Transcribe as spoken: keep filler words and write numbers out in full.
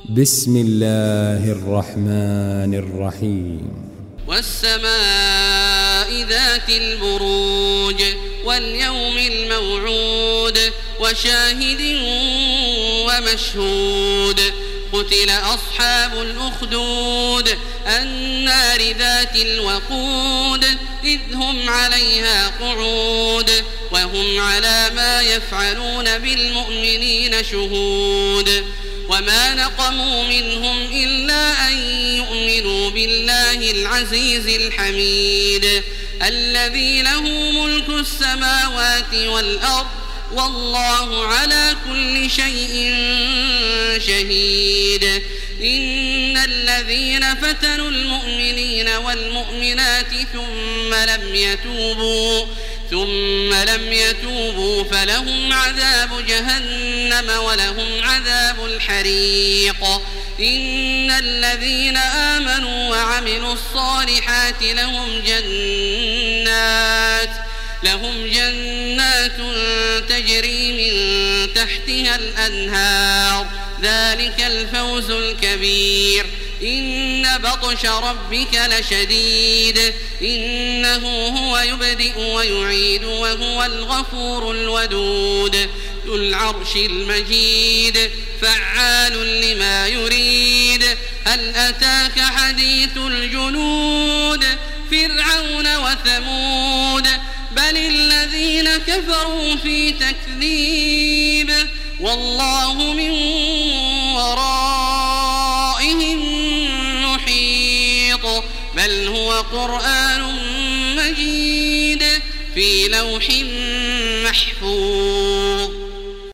بسم الله الرحمن الرحيم والسماء ذات البروج واليوم الموعود وشاهد ومشهود قتل أصحاب الأخدود النار ذات الوقود إذ هم عليها قعود وهم على ما يفعلون بالمؤمنين شهود وما نقموا منهم إلا أن يؤمنوا بالله العزيز الحميد الذي له ملك السماوات والأرض والله على كل شيء شهيد إن الذين فتنوا المؤمنين والمؤمنات ثم لم يتوبوا ثم لم يتوبوا فلهم عذاب جهنم ولهم عذاب الحريق إن الذين آمنوا وعملوا الصالحات لهم جنات لهم جنات تجري من تحتها الأنهار ذلك الفوز الكبير إن بطش ربك لشديد إنه هو يبدئ ويعيد وهو الغفور الودود ذو العرش المجيد فعال لما يريد هل أتاك حديث الجنود فرعون وثمود بل الذين كفروا في تكذيب والله من ورائهم محيط بل هو قرآن مجيد في لوح محفوظ.